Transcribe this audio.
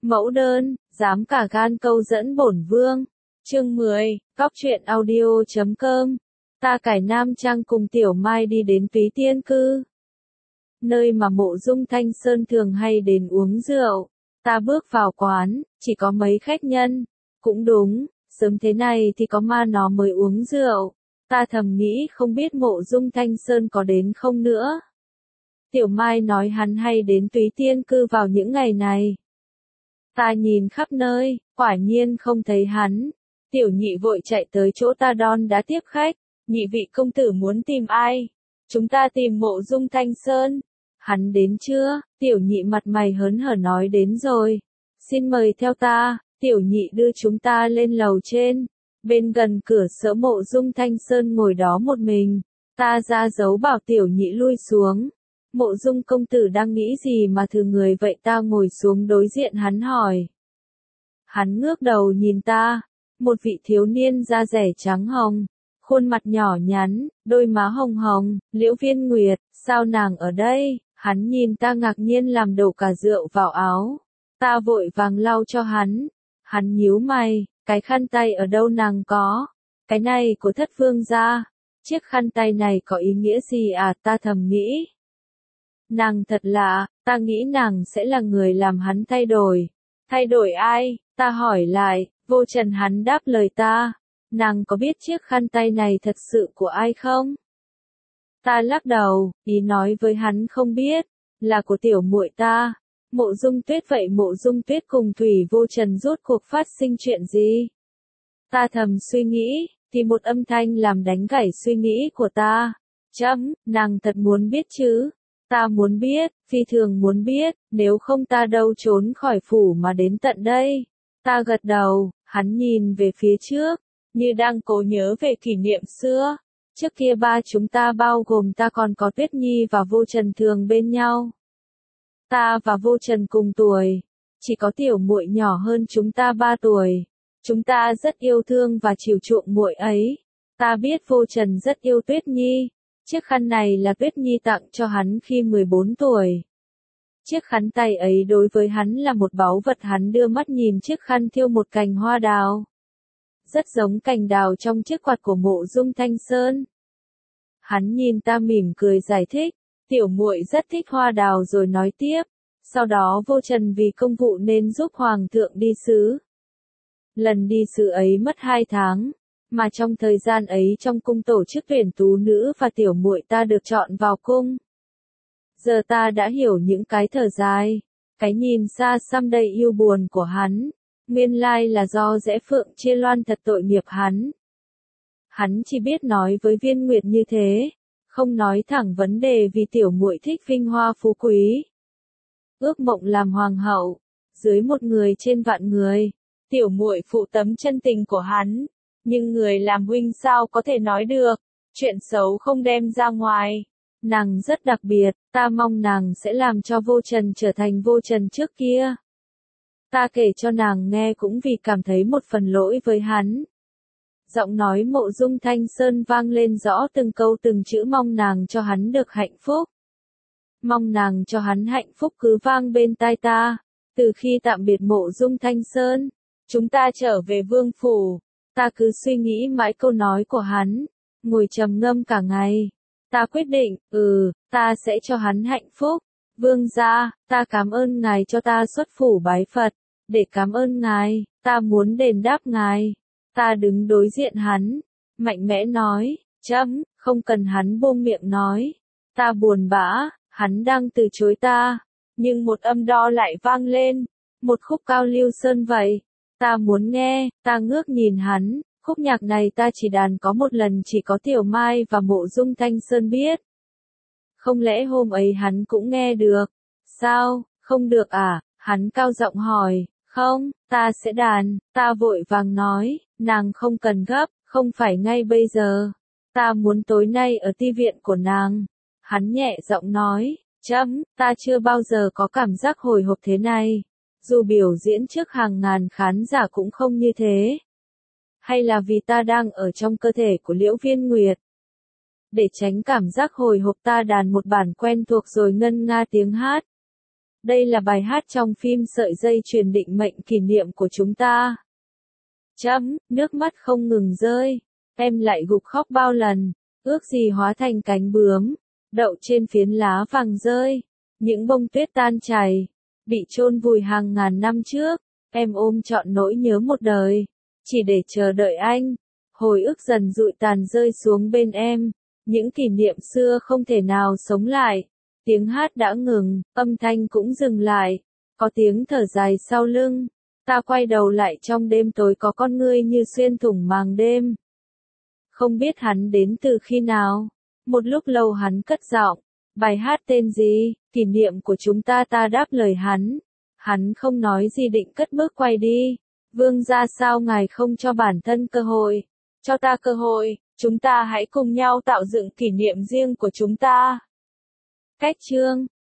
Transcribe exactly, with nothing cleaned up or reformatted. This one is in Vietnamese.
Mẫu đơn, dám cả gan câu dẫn bổn vương. Chương mười, Cóc truyện audio chấm com. Ta cải Nam Trang cùng Tiểu Mai đi đến Túy Tiên Cư. Nơi mà Mộ Dung Thanh Sơn thường hay đến uống rượu. Ta bước vào quán, chỉ có mấy khách nhân. Cũng đúng, sớm thế này thì có ma nó mới uống rượu. Ta thầm nghĩ không biết Mộ Dung Thanh Sơn có đến không nữa. Tiểu Mai nói hắn hay đến Túy Tiên Cư vào những ngày này. Ta nhìn khắp nơi, quả nhiên không thấy hắn. Tiểu nhị vội chạy tới chỗ ta đón đã tiếp khách. Nhị vị công tử muốn tìm ai? Chúng ta tìm Mộ Dung Thanh Sơn. Hắn đến chưa? Tiểu nhị mặt mày hớn hở nói đến rồi. Xin mời theo ta. Tiểu nhị đưa chúng ta lên lầu trên. Bên gần cửa sổ Mộ Dung Thanh Sơn ngồi đó một mình. Ta ra dấu bảo tiểu nhị lui xuống. Mộ Dung công tử đang nghĩ gì mà thừa người vậy? Ta ngồi xuống đối diện hắn hỏi. Hắn ngước đầu nhìn ta. Một vị thiếu niên da rẻ trắng hồng. Khuôn mặt nhỏ nhắn, đôi má hồng hồng. Liễu Viên Nguyệt, sao nàng ở đây? Hắn nhìn ta ngạc nhiên làm đổ cả rượu vào áo. Ta vội vàng lau cho hắn. Hắn nhíu mày, cái khăn tay ở đâu nàng có? Cái này của Thất Vương gia. Chiếc khăn tay này có ý nghĩa gì à? Ta thầm nghĩ. Nàng thật lạ, ta nghĩ nàng sẽ là người làm hắn thay đổi. Thay đổi ai? Ta hỏi lại. Vô Trần. Hắn đáp lời ta. Nàng có biết chiếc khăn tay này thật sự của ai không? Ta lắc đầu, ý nói với hắn không biết, là của tiểu muội ta. Mộ Dung Tuyết. Vậy Mộ Dung Tuyết cùng Thủy Vô Trần rốt cuộc phát sinh chuyện gì? Ta thầm suy nghĩ, thì một âm thanh làm đánh gãy suy nghĩ của ta. Chấm, nàng thật muốn biết chứ? Ta muốn biết, phi thường muốn biết, nếu không ta đâu trốn khỏi phủ mà đến tận đây. Ta gật đầu, hắn nhìn về phía trước, như đang cố nhớ về kỷ niệm xưa. Trước kia ba chúng ta bao gồm ta còn có Tuyết Nhi và Vô Trần thường bên nhau. Ta và Vô Trần cùng tuổi, chỉ có tiểu muội nhỏ hơn chúng ta ba tuổi. Chúng ta rất yêu thương và chiều chuộng muội ấy. Ta biết Vô Trần rất yêu Tuyết Nhi. Chiếc khăn này là Tuyết Nhi tặng cho hắn khi mười bốn tuổi. Chiếc khăn tay ấy đối với hắn là một báu vật. Hắn đưa mắt nhìn chiếc khăn thêu một cành hoa đào. Rất giống cành đào trong chiếc quạt của Mộ Dung Thanh Sơn. Hắn nhìn ta mỉm cười giải thích. Tiểu muội rất thích hoa đào rồi nói tiếp. Sau đó Vô Trần vì công vụ nên giúp Hoàng thượng đi sứ. Lần đi sứ ấy mất hai tháng. Mà trong thời gian ấy trong cung tổ chức tuyển tú nữ và tiểu muội ta được chọn vào cung. Giờ ta đã hiểu những cái thở dài, cái nhìn xa xăm đầy yêu buồn của hắn. Nguyên lai là do Dễ Phượng Chia Loan thật tội nghiệp hắn. Hắn chỉ biết nói với Viên Nguyệt như thế, không nói thẳng vấn đề vì tiểu muội thích vinh hoa phú quý. Ước mộng làm hoàng hậu, dưới một người trên vạn người. Tiểu muội phụ tấm chân tình của hắn. Nhưng người làm huynh sao có thể nói được, chuyện xấu không đem ra ngoài. Nàng rất đặc biệt, ta mong nàng sẽ làm cho Vô Trần trở thành Vô Trần trước kia. Ta kể cho nàng nghe cũng vì cảm thấy một phần lỗi với hắn. Giọng nói Mộ Dung Thanh Sơn vang lên rõ từng câu từng chữ, mong nàng cho hắn được hạnh phúc. Mong nàng cho hắn hạnh phúc cứ vang bên tai ta. Từ khi tạm biệt Mộ Dung Thanh Sơn, chúng ta trở về vương phủ. Ta cứ suy nghĩ mãi câu nói của hắn, ngồi trầm ngâm cả ngày. Ta quyết định, ừ, ta sẽ cho hắn hạnh phúc. Vương gia, ta cảm ơn ngài cho ta xuất phủ bái Phật. Để cảm ơn ngài, ta muốn đền đáp ngài. Ta đứng đối diện hắn, mạnh mẽ nói, chấm, không cần hắn buông miệng nói. Ta buồn bã, hắn đang từ chối ta. Nhưng một âm đo lại vang lên, một khúc cao lưu sơn vậy. Ta muốn nghe, ta ngước nhìn hắn, khúc nhạc này ta chỉ đàn có một lần, chỉ có Tiểu Mai và Mộ Dung Thanh Sơn biết. Không lẽ hôm ấy hắn cũng nghe được? Sao, không được à? Hắn cao giọng hỏi. Không, ta sẽ đàn. Ta vội vàng nói, nàng không cần gấp, không phải ngay bây giờ. Ta muốn tối nay ở ti viện của nàng. Hắn nhẹ giọng nói, chấm, ta chưa bao giờ có cảm giác hồi hộp thế này. Dù biểu diễn trước hàng ngàn khán giả cũng không như thế. Hay là vì ta đang ở trong cơ thể của Liễu Viên Nguyệt? Để tránh cảm giác hồi hộp ta đàn một bản quen thuộc rồi ngân nga tiếng hát. Đây là bài hát trong phim Sợi dây chuyền định mệnh kỷ niệm của chúng ta. Chấm, nước mắt không ngừng rơi. Em lại gục khóc bao lần. Ước gì hóa thành cánh bướm, đậu trên phiến lá vàng rơi. Những bông tuyết tan chảy, bị chôn vùi hàng ngàn năm trước. Em ôm trọn nỗi nhớ một đời, chỉ để chờ đợi anh. Hồi ức dần dụi tàn rơi xuống bên em. Những kỷ niệm xưa không thể nào sống lại. Tiếng hát đã ngừng, âm thanh cũng dừng lại. Có tiếng thở dài sau lưng. Ta quay đầu lại trong đêm tối có con ngươi như xuyên thủng màng đêm. Không biết hắn đến từ khi nào. Một lúc lâu hắn cất giọng. Bài hát tên gì? Kỷ niệm của chúng ta. Ta đáp lời hắn. Hắn không nói gì định cất bước quay đi. Vương gia, sao ngài không cho bản thân cơ hội? Cho ta cơ hội, chúng ta hãy cùng nhau tạo dựng kỷ niệm riêng của chúng ta. Cách chương